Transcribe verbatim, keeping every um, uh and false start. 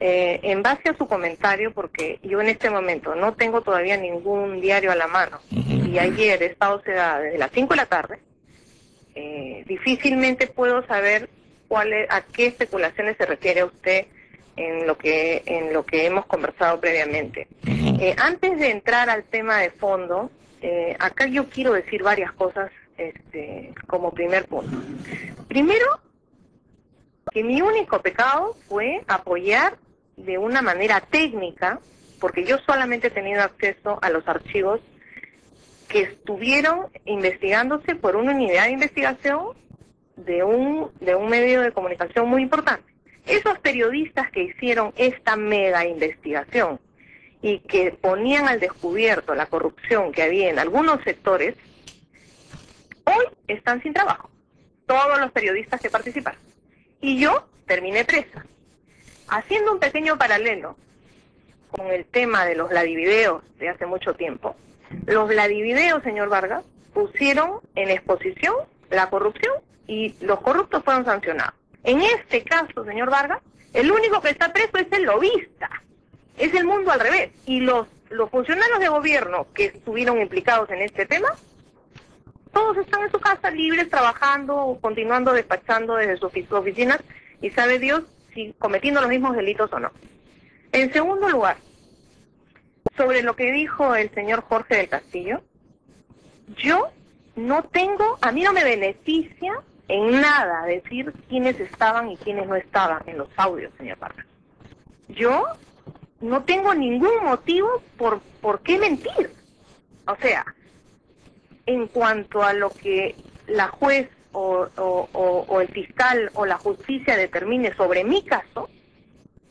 eh, en base a su comentario, porque yo en este momento no tengo todavía ningún diario a la mano, Uh-huh. y ayer he estado sedada desde las cinco de la tarde, eh, difícilmente puedo saber cuál es, a qué especulaciones se refiere usted en lo que en lo que hemos conversado previamente. Uh-huh. Eh, antes de entrar al tema de fondo, eh, acá yo quiero decir varias cosas este, como primer punto. Primero, que mi único pecado fue apoyar de una manera técnica, porque yo solamente he tenido acceso a los archivos que estuvieron investigándose por una unidad de investigación de un, de un medio de comunicación muy importante. Esos periodistas que hicieron esta mega investigación y que ponían al descubierto la corrupción que había en algunos sectores, hoy están sin trabajo. Todos los periodistas que participaron. Y yo terminé presa. Haciendo un pequeño paralelo con el tema de los Vladivideos de hace mucho tiempo, los Vladivideos, señor Vargas, pusieron en exposición la corrupción y los corruptos fueron sancionados. En este caso, señor Vargas, el único que está preso es el lobista. Es el mundo al revés. Y los, los funcionarios de gobierno que estuvieron implicados en este tema, todos están en su casa libres, trabajando, continuando despachando desde sus oficinas, y sabe Dios si cometiendo los mismos delitos o no. En segundo lugar, sobre lo que dijo el señor Jorge del Castillo, yo no tengo, a mí no me beneficia en nada decir quiénes estaban y quiénes no estaban en los audios, señor Vargas. Yo no tengo ningún motivo por, por qué mentir. O sea, en cuanto a lo que la juez o, o, o, o el fiscal o la justicia determine sobre mi caso,